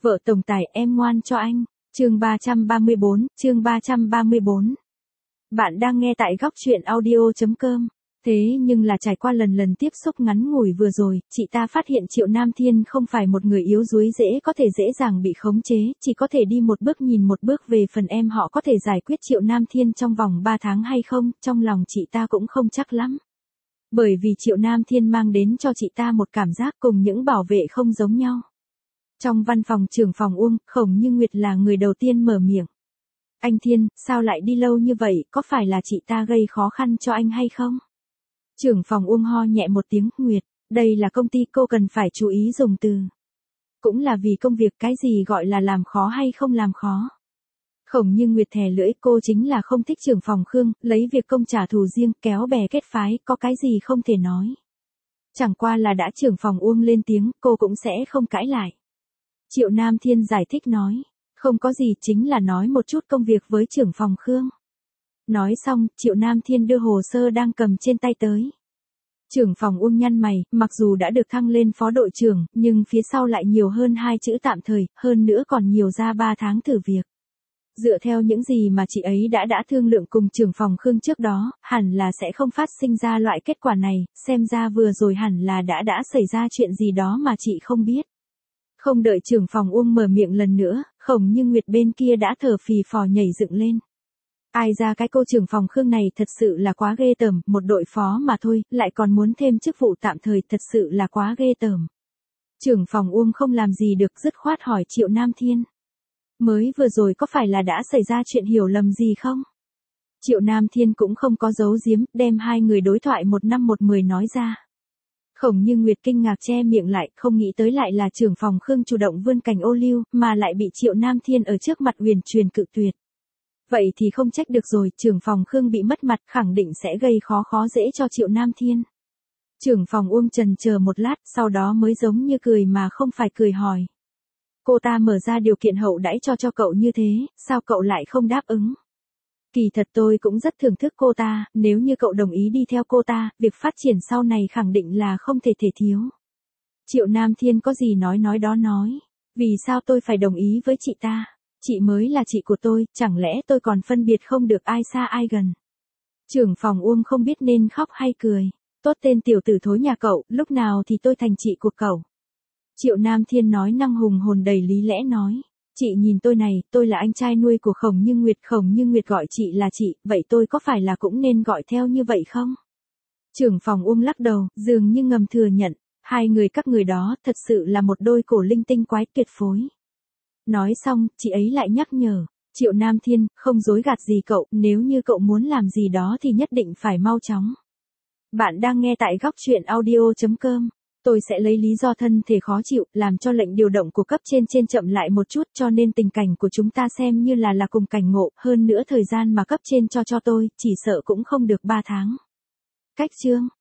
Vợ tổng tài em ngoan cho anh. Chương 334. Bạn đang nghe tại góc truyện audio.com. Thế nhưng là trải qua lần tiếp xúc ngắn ngủi vừa rồi, chị ta phát hiện Triệu Nam Thiên không phải một người yếu đuối có thể dễ dàng bị khống chế, chỉ có thể đi một bước nhìn một bước. Về phần em họ có thể giải quyết Triệu Nam Thiên trong vòng 3 tháng hay không, trong lòng chị ta cũng không chắc lắm. Bởi vì Triệu Nam Thiên mang đến cho chị ta một cảm giác cùng những bảo vệ không giống nhau. Trong văn phòng trưởng phòng Uông, Khổng Như Nguyệt là người đầu tiên mở miệng. Anh Thiên, sao lại đi lâu như vậy, có phải là chị ta gây khó khăn cho anh hay không? Trưởng phòng Uông ho nhẹ một tiếng, Nguyệt, đây là công ty, cô cần phải chú ý dùng từ. Cũng là vì công việc, cái gì gọi là làm khó hay không làm khó. Khổng Như Nguyệt thè lưỡi, cô chính là không thích trưởng phòng Khương, lấy việc công trả thù riêng, kéo bè kết phái, có cái gì không thể nói. Chẳng qua là đã trưởng phòng Uông lên tiếng, cô cũng sẽ không cãi lại. Triệu Nam Thiên giải thích nói, không có gì, chính là nói một chút công việc với trưởng phòng Khương. Nói xong, Triệu Nam Thiên đưa hồ sơ đang cầm trên tay tới. Trưởng phòng Uông nhăn mày, mặc dù đã được thăng lên phó đội trưởng, nhưng phía sau lại nhiều hơn 2 chữ tạm thời, hơn nữa còn nhiều ra 3 tháng thử việc. Dựa theo những gì mà chị ấy đã thương lượng cùng trưởng phòng Khương trước đó, hẳn là sẽ không phát sinh ra loại kết quả này, xem ra vừa rồi hẳn là đã xảy ra chuyện gì đó mà chị không biết. Không đợi trưởng phòng Uông mở miệng lần nữa, Khổng Như Nguyệt bên kia đã thở phì phò nhảy dựng lên. Ai ra cái cô trưởng phòng Khương này thật sự là quá ghê tởm, một đội phó mà thôi, lại còn muốn thêm chức vụ tạm thời, thật sự là quá ghê tởm. Trưởng phòng Uông không làm gì được, dứt khoát hỏi Triệu Nam Thiên. Mới vừa rồi có phải là đã xảy ra chuyện hiểu lầm gì không? Triệu Nam Thiên cũng không có giấu giếm, đem hai người đối thoại 1 năm 1 10 nói ra. Khổng Như Nguyệt kinh ngạc che miệng lại, không nghĩ tới lại là trưởng phòng Khương chủ động vươn cành ô liu, mà lại bị Triệu Nam Thiên ở trước mặt huyền truyền cự tuyệt. Vậy thì không trách được rồi, trưởng phòng Khương bị mất mặt, khẳng định sẽ gây khó dễ cho Triệu Nam Thiên. Trưởng phòng Uông chần chờ một lát, sau đó mới giống như cười mà không phải cười hỏi. Cô ta mở ra điều kiện hậu đãi cho cậu như thế, sao cậu lại không đáp ứng? Kỳ thật tôi cũng rất thưởng thức cô ta, nếu như cậu đồng ý đi theo cô ta, việc phát triển sau này khẳng định là không thể thiếu. Triệu Nam Thiên có gì nói đó nói. Vì sao tôi phải đồng ý với chị ta? Chị mới là chị của tôi, chẳng lẽ tôi còn phân biệt không được ai xa ai gần? Trưởng phòng Uông không biết nên khóc hay cười. Tốt tên tiểu tử thối nhà cậu, lúc nào thì tôi thành chị của cậu? Triệu Nam Thiên nói năng hùng hồn đầy lý lẽ nói. Chị nhìn tôi này, tôi là anh trai nuôi của Khổng Như Nguyệt. Khổng Như Nguyệt gọi chị là chị, vậy tôi có phải là cũng nên gọi theo như vậy không? Trưởng phòng Uông lắc đầu, dường như ngầm thừa nhận. Hai người các người đó, thật sự là một đôi cổ linh tinh quái tuyệt phối. Nói xong, chị ấy lại nhắc nhở. Triệu Nam Thiên, không dối gạt gì cậu, nếu như cậu muốn làm gì đó thì nhất định phải mau chóng. Bạn đang nghe tại góc truyện audio.com. Tôi sẽ lấy lý do thân thể khó chịu, làm cho lệnh điều động của cấp trên chậm lại một chút, cho nên tình cảnh của chúng ta xem như là cùng cảnh ngộ, hơn nữa thời gian mà cấp trên cho tôi, chỉ sợ cũng không được 3 tháng. Cách chương.